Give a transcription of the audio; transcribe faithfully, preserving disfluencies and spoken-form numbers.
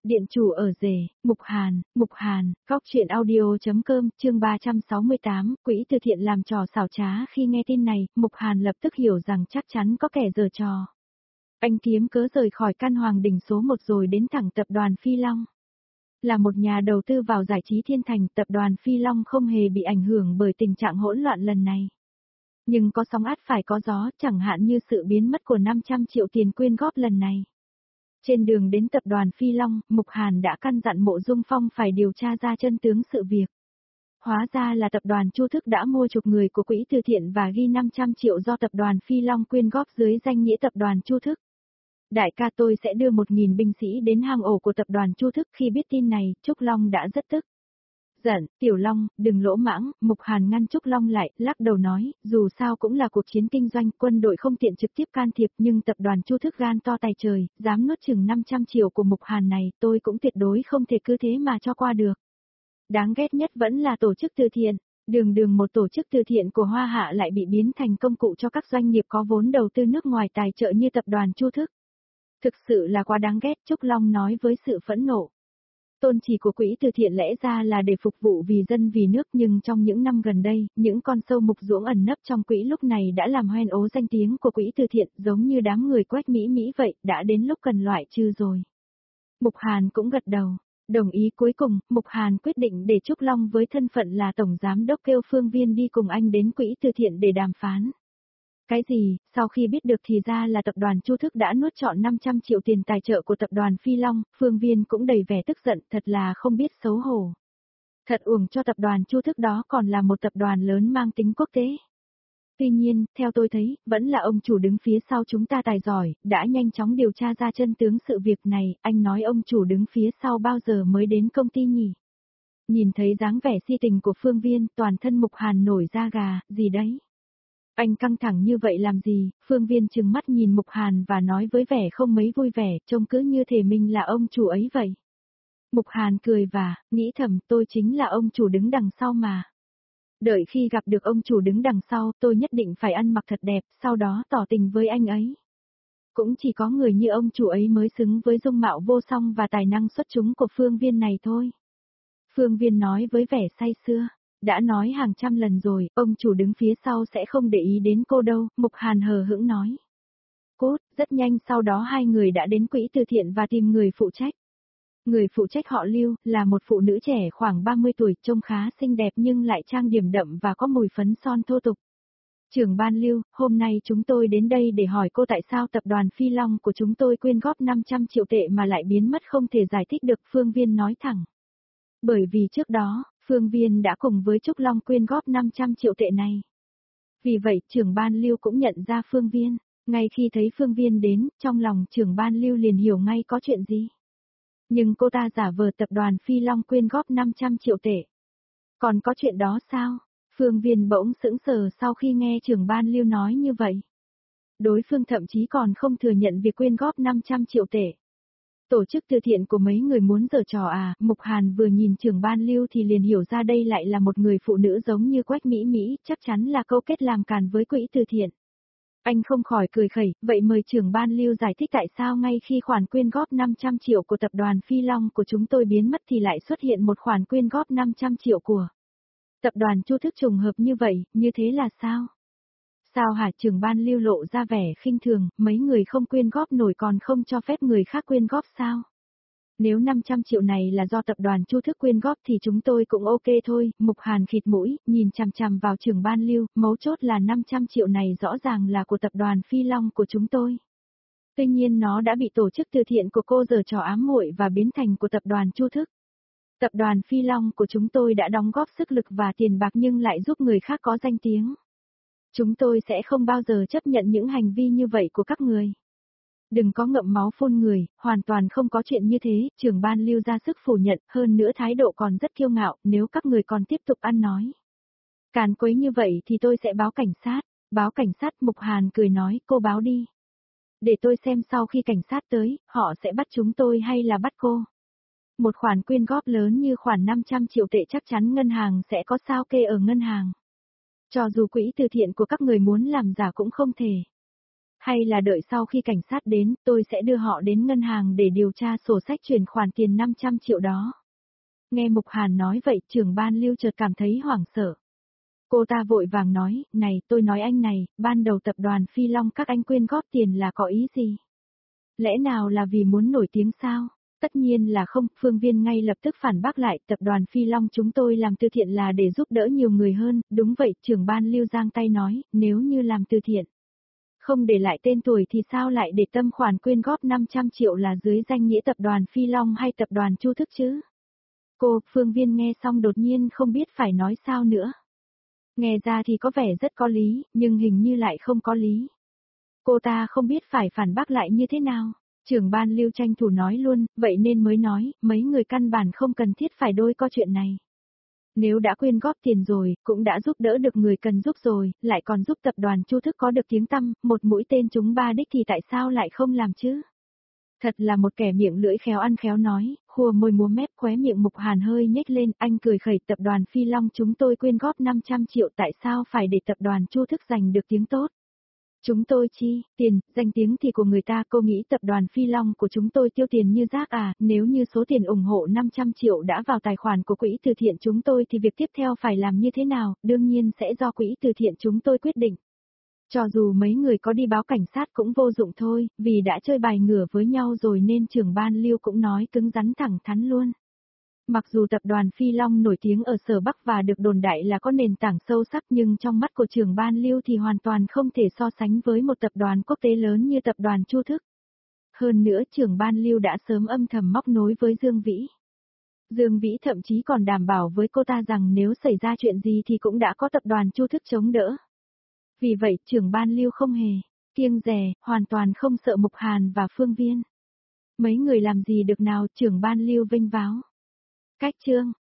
Điện chủ ở rể, Mục Hàn, Mục Hàn, góc truyện audio.com, chương ba trăm sáu mươi tám, quỹ từ thiện làm trò xảo trá. Khi nghe tin này, Mục Hàn lập tức hiểu rằng chắc chắn có kẻ giở trò. Anh kiếm cớ rời khỏi căn hoàng đình số một rồi đến thẳng tập đoàn Phi Long. Là một nhà đầu tư vào giải trí thiên thành, tập đoàn Phi Long không hề bị ảnh hưởng bởi tình trạng hỗn loạn lần này. Nhưng có sóng át phải có gió, chẳng hạn như sự biến mất của năm trăm triệu tiền quyên góp lần này. Trên đường đến tập đoàn Phi Long, Mục Hàn đã căn dặn Mộ Dung Phong phải điều tra ra chân tướng sự việc. Hóa ra là tập đoàn Chu Thức đã mua chuộc người của quỹ từ thiện và ghi năm trăm triệu do tập đoàn Phi Long quyên góp dưới danh nghĩa tập đoàn Chu Thức. Đại ca, tôi sẽ đưa một nghìn binh sĩ đến hang ổ của tập đoàn Chu Thức. Khi biết tin này, Trúc Long đã rất tức giận. Tiểu Long, đừng lỗ mãng. Mục Hàn ngăn Trúc Long lại, lắc đầu nói, dù sao cũng là cuộc chiến kinh doanh, quân đội không tiện trực tiếp can thiệp, nhưng tập đoàn Chu Thức gan to tài trời, dám nuốt chừng năm trăm triệu của Mục Hàn này, tôi cũng tuyệt đối không thể cứ thế mà cho qua được. Đáng ghét nhất vẫn là tổ chức từ thiện. Đường đường một tổ chức từ thiện của Hoa Hạ lại bị biến thành công cụ cho các doanh nghiệp có vốn đầu tư nước ngoài tài trợ như tập đoàn Chu Thức. Thực sự là quá đáng ghét, Trúc Long nói với sự phẫn nộ. Tôn chỉ của quỹ từ thiện lẽ ra là để phục vụ vì dân vì nước, nhưng trong những năm gần đây, những con sâu mục ruỗng ẩn nấp trong quỹ lúc này đã làm hoen ố danh tiếng của quỹ từ thiện, giống như đám người quét Mỹ Mỹ vậy, đã đến lúc cần loại trừ rồi. Mục Hàn cũng gật đầu, đồng ý. Cuối cùng, Mục Hàn quyết định để Trúc Long với thân phận là tổng giám đốc kêu Phương Viên đi cùng anh đến quỹ từ thiện để đàm phán. Cái gì? Sau khi biết được thì ra là tập đoàn Chu Thức đã nuốt trọn năm trăm triệu tiền tài trợ của tập đoàn Phi Long, Phương Viên cũng đầy vẻ tức giận, thật là không biết xấu hổ. Thật uổng cho tập đoàn Chu Thức đó còn là một tập đoàn lớn mang tính quốc tế. Tuy nhiên, theo tôi thấy, vẫn là ông chủ đứng phía sau chúng ta tài giỏi, đã nhanh chóng điều tra ra chân tướng sự việc này. Anh nói ông chủ đứng phía sau bao giờ mới đến công ty nhỉ? Nhìn thấy dáng vẻ si tình của Phương Viên, toàn thân Mục Hàn nổi da gà, gì đấy? Anh căng thẳng như vậy làm gì? Phương Viên trừng mắt nhìn Mục Hàn và nói với vẻ không mấy vui vẻ, trông cứ như thể mình là ông chủ ấy vậy. Mục Hàn cười và, nghĩ thầm, tôi chính là ông chủ đứng đằng sau mà. Đợi khi gặp được ông chủ đứng đằng sau, tôi nhất định phải ăn mặc thật đẹp, sau đó tỏ tình với anh ấy. Cũng chỉ có người như ông chủ ấy mới xứng với dung mạo vô song và tài năng xuất chúng của Phương Viên này thôi. Phương Viên nói với vẻ say sưa. Đã nói hàng trăm lần rồi, ông chủ đứng phía sau sẽ không để ý đến cô đâu, Mục Hàn hờ hững nói. Cốt, rất nhanh sau đó hai người đã đến quỹ từ thiện và tìm người phụ trách. Người phụ trách họ Lưu, là một phụ nữ trẻ khoảng ba mươi tuổi, trông khá xinh đẹp nhưng lại trang điểm đậm và có mùi phấn son thô tục. Trưởng ban Lưu, hôm nay chúng tôi đến đây để hỏi cô tại sao tập đoàn Phi Long của chúng tôi quyên góp năm trăm triệu tệ mà lại biến mất không thể giải thích được, Phương Viên nói thẳng. Bởi vì trước đó, Phương Viên đã cùng với Trúc Long quyên góp năm trăm triệu tệ này. Vì vậy, trưởng ban Lưu cũng nhận ra Phương Viên. Ngay khi thấy Phương Viên đến, trong lòng trưởng ban Lưu liền hiểu ngay có chuyện gì. Nhưng cô ta giả vờ tập đoàn Phi Long quyên góp năm trăm triệu tệ. Còn có chuyện đó sao? Phương Viên bỗng sững sờ sau khi nghe trưởng ban Lưu nói như vậy. Đối phương thậm chí còn không thừa nhận việc quyên góp năm trăm triệu tệ. Tổ chức từ thiện của mấy người muốn giở trò à? Mục Hàn vừa nhìn trưởng ban Lưu thì liền hiểu ra đây lại là một người phụ nữ giống như Quách Mỹ Mỹ, chắc chắn là câu kết làm càn với quỹ từ thiện. Anh không khỏi cười khẩy, vậy mời trưởng ban Lưu giải thích tại sao ngay khi khoản quyên góp năm trăm triệu của tập đoàn Phi Long của chúng tôi biến mất thì lại xuất hiện một khoản quyên góp năm trăm triệu của tập đoàn Chu Thức trùng hợp như vậy, như thế là sao? Sao hả? Trưởng ban Lưu lộ ra vẻ khinh thường, mấy người không quyên góp nổi còn không cho phép người khác quyên góp sao? Nếu năm trăm triệu này là do tập đoàn Chu Thức quyên góp thì chúng tôi cũng ok thôi. Mục Hàn khịt mũi, nhìn chằm chằm vào trưởng ban Lưu, mấu chốt là năm trăm triệu này rõ ràng là của tập đoàn Phi Long của chúng tôi. Tuy nhiên nó đã bị tổ chức từ thiện của cô giở trò ám muội và biến thành của tập đoàn Chu Thức. Tập đoàn Phi Long của chúng tôi đã đóng góp sức lực và tiền bạc nhưng lại giúp người khác có danh tiếng. Chúng tôi sẽ không bao giờ chấp nhận những hành vi như vậy của các người. Đừng có ngậm máu phun người, hoàn toàn không có chuyện như thế, trưởng ban Lưu ra sức phủ nhận, hơn nữa thái độ còn rất kiêu ngạo, nếu các người còn tiếp tục ăn nói càn quấy như vậy thì tôi sẽ báo cảnh sát. Báo cảnh sát? Mục Hàn cười nói, cô báo đi. Để tôi xem sau khi cảnh sát tới, họ sẽ bắt chúng tôi hay là bắt cô. Một khoản quyên góp lớn như khoản năm trăm triệu tệ chắc chắn ngân hàng sẽ có sao kê ở ngân hàng. Cho dù quỹ từ thiện của các người muốn làm giả cũng không thể. Hay là đợi sau khi cảnh sát đến, tôi sẽ đưa họ đến ngân hàng để điều tra sổ sách chuyển khoản tiền năm trăm triệu đó. Nghe Mục Hàn nói vậy, trưởng ban Lưu chợt cảm thấy hoảng sợ. Cô ta vội vàng nói, này, tôi nói anh này, ban đầu tập đoàn Phi Long các anh quyên góp tiền là có ý gì? Lẽ nào là vì muốn nổi tiếng sao? Tất nhiên là không, Phương Viên ngay lập tức phản bác lại, tập đoàn Phi Long chúng tôi làm từ thiện là để giúp đỡ nhiều người hơn, đúng vậy, trưởng ban Lưu giang tay nói, nếu như làm từ thiện. Không để lại tên tuổi thì sao lại để tâm khoản quyên góp năm trăm triệu là dưới danh nghĩa tập đoàn Phi Long hay tập đoàn Chu Thức chứ? Cô, Phương Viên nghe xong đột nhiên không biết phải nói sao nữa. Nghe ra thì có vẻ rất có lý, nhưng hình như lại không có lý. Cô ta không biết phải phản bác lại như thế nào. Trưởng ban Lưu tranh thủ nói luôn, vậy nên mới nói, mấy người căn bản không cần thiết phải đôi co chuyện này. Nếu đã quyên góp tiền rồi, cũng đã giúp đỡ được người cần giúp rồi, lại còn giúp tập đoàn Chu Thức có được tiếng tăm, một mũi tên trúng ba đích thì tại sao lại không làm chứ? Thật là một kẻ miệng lưỡi khéo ăn khéo nói, khua môi múa mép, khóe miệng Mục Hàn hơi nhếch lên, anh cười khẩy, tập đoàn Phi Long chúng tôi quyên góp năm trăm triệu, tại sao phải để tập đoàn Chu Thức giành được tiếng tốt? Chúng tôi chi, tiền, danh tiếng thì của người ta, cô nghĩ tập đoàn Phi Long của chúng tôi tiêu tiền như rác à, nếu như số tiền ủng hộ năm trăm triệu đã vào tài khoản của quỹ từ thiện chúng tôi thì việc tiếp theo phải làm như thế nào, đương nhiên sẽ do quỹ từ thiện chúng tôi quyết định. Cho dù mấy người có đi báo cảnh sát cũng vô dụng thôi, vì đã chơi bài ngửa với nhau rồi nên trưởng ban Lưu cũng nói cứng rắn thẳng thắn luôn. Mặc dù tập đoàn Phi Long nổi tiếng ở Sở Bắc và được đồn đại là có nền tảng sâu sắc nhưng trong mắt của trưởng ban Lưu thì hoàn toàn không thể so sánh với một tập đoàn quốc tế lớn như tập đoàn Chu Thức. Hơn nữa trưởng ban Lưu đã sớm âm thầm móc nối với Dương Vĩ. Dương Vĩ thậm chí còn đảm bảo với cô ta rằng nếu xảy ra chuyện gì thì cũng đã có tập đoàn Chu Thức chống đỡ. Vì vậy trưởng ban Lưu không hề kiêng dè, hoàn toàn không sợ Mục Hàn và Phương Viên. Mấy người làm gì được nào, trưởng ban Lưu vênh váo. Cách chương